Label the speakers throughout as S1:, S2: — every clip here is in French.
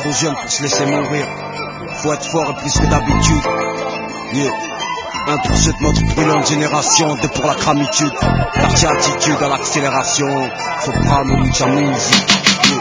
S1: trop jeune pour se laisser mourir. Faut être fort et plus que d'habitude. Yeah. 1 pour ceux de notre brûlante génération, 2 pour la cramitude. Quartier attitude à l'accélération. Faut prendre mucha musique.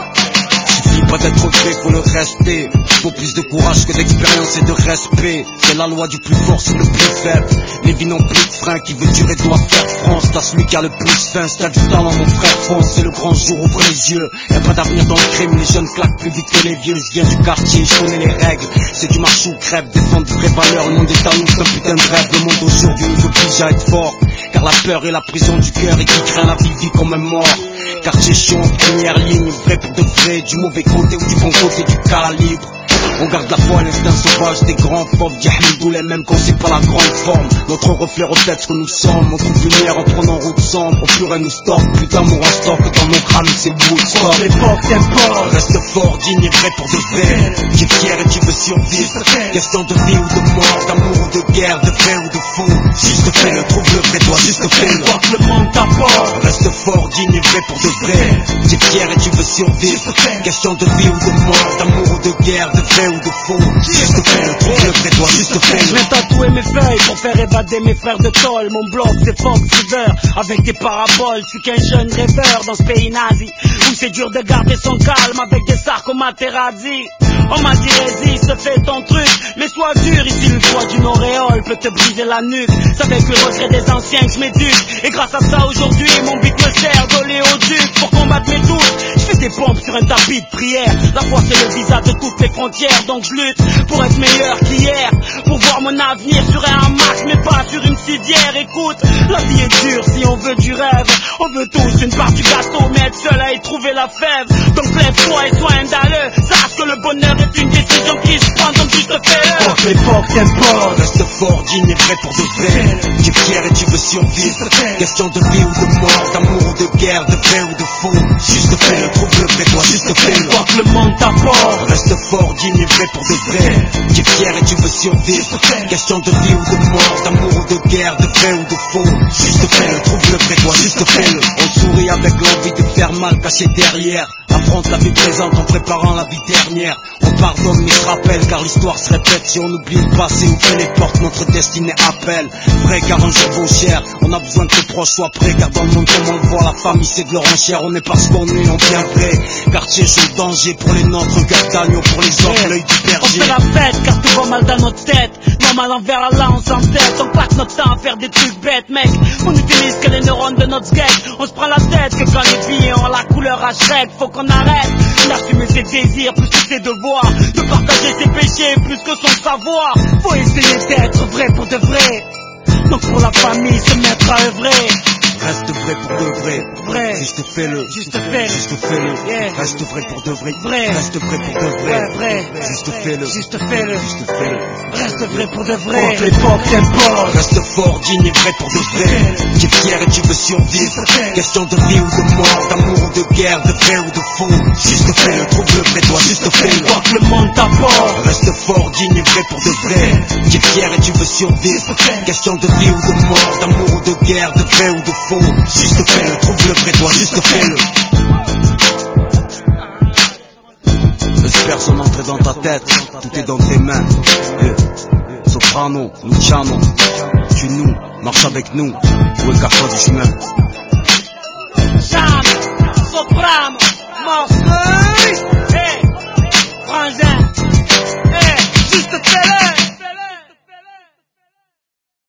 S1: Suffit pas d'être vrai, faut le rester. Faut plus de courage que d'expérience et de respect. C'est la loi du plus fort sur le plus faible. Les vies n'ont plus de frein, qui veut durer doit faire France. T'as celui qui a le plus faim, c'est du talent mon frère fonce. C'est le grand jour, ouvre les yeux. Y'a pas d'avenir dans le crime, les jeunes claquent plus vite que les vieux. Je viens du quartier, je connais les règles. C'est du marche ou crève, défendre de vraies valeurs. Le monde est à nous, c'est un putain de rêve. Le monde aujourd'hui nous oblige à être fort. Car la peur est la prison du cœur et qui craint la vie vit comme un mort. Quartier chiant, première ligne, vrai pour de vrai, du mauvais côté ou du bon côté du calibre. On garde la foi, l'instinct sauvage des grands pauvres, Yahmidou les mêmes quand c'est pas la grande forme. Notre reflet reflète ce que nous sommes, on trouve lumière en prenant route sombre. Au plus rien nous stoppe, plus d'amour en stock que dans nos crânes c'est Woodstock.
S2: L'époque t'importe,
S1: reste fort, digne et vrai pour de vrai. Tu es fier et tu veux survivre. Question de vie ou de mort, d'amour ou de guerre, de vrai ou de faux. Juste fais le trouble vrai, toi juste fais le.
S2: Quoi que le monde t'apporte,
S1: reste fort, digne et vrai pour de vrai. Tu es fier et tu veux survivre. Question de vie ou de mort, d'amour ou de guerre, de vrai ou de faux. Juste fais le trouble vrai, toi juste fais le.
S2: Je vais tatouer mes feuilles pour faire évader mes frères de tôle. Mon blog c'est Fox River avec des paraboles. Je suis qu'un jeune rêveur dans ce pays nazi où c'est dur de garder son calme avec des sarcomatéradis. On m'a dit résiste, fais ton truc, mais sois dur, ici le poids d'une auréole peut te briser la nuque. C'est avec le regret des anciens que je m'éduque. Et grâce à ça aujourd'hui mon beat me sert d'oléoduc. Pour combattre mes doutes, je fais des pompes sur un tapis de prière. La foi c'est le visa de toutes les frontières. Donc je lutte pour être meilleur qu'hier, pour voir mon avenir sur un hamac mais pas sur une civière. Écoute, la vie est dure si on veut du rêve. On veut tous une part du gâteau, mais être seul à y trouver la fève. Donc lève-toi et sois indalleux. Sache que le bonheur est une décision qui se prend, donc juste fais-le.
S1: Porte l'époque t'importe, reste fort, digne et vrai pour de vrai. Tu es fier et tu veux survivre. Question de vie ou de mort, d'amour ou de guerre, de vrai ou de faux. Juste fais le trouble vrai, toi juste fais le.
S2: Quoi que le monde t'apporte,
S1: reste fort, digne et vrai pour de vrai. Tu es fier et tu veux survivre. Question de vie ou de mort, d'amour ou de guerre, de vrai ou de faux. Juste fais le trouble vrai, toi juste fais le. On sourit avec l'envie de faire mal caché derrière. Affronte la vie présente en préparant la vie dernière. On pardonne mais se rappelle car l'histoire se répète. Si on oublie le passé, ouvre les portes, notre destinée appelle. Vrai car un jour vaut cher. On a besoin que tes proches soient prêts. Car dans le monde comme on le voit, la famille c'est de leur enchère. On est parce qu'on est, on vient vrai. Quartier chaud, danger pour les nôtres. Regarde d'agneau pour les autres, l'œil du berger.
S2: on fait la fête car tout va mal dans notre tête. Normal envers Allah on s'entête. On passe notre temps à faire des trucs bêtes mec. On utilise que les neurones de notre skate. On se prend la tête que quand les billets ont la couleur à Shrek. Faut qu'on arrête d'assumer ses désirs plus que ses devoirs, de partager ses péchés plus que son savoir. Faut essayer d'être vrai pour de vrai. Donc pour la famille se mettre à œuvrer.
S1: Reste vrai pour de vrai.
S2: Vrai.
S1: Juste fais-le.
S2: Juste fais-le.
S1: Juste fais-le.
S2: Yeah.
S1: Reste vrai pour de vrai.
S2: Vrai.
S1: Reste vrai pour de vrai.
S2: Ouais, vrai.
S1: Juste fais-le.
S2: Juste fais-le.
S1: Juste fais-le.
S2: Reste vrai pour de vrai.
S1: Porte l'époque t'importe, reste fort, digne et vrai pour de vrai. Tu es fier et tu veux survivre. Question de vie ou de mort, d'amour ou de guerre, de vrai ou de faux. Juste fais le trouble vrai, toi juste fais le.
S2: Quoi que le monde t'apporte,
S1: reste fort, digne et vrai pour de vrai. Tu es fier et tu veux survivre. Question de vie ou de mort, d'amour ou de guerre, de vrai ou de faux. Juste fais le trouble vrai, toi juste fais le. Laisse personne entrer dans ta tête, tout est dans tes mains. Soprano, Luciano, tu nous, marche avec nous, ou écarte-toi du chemin.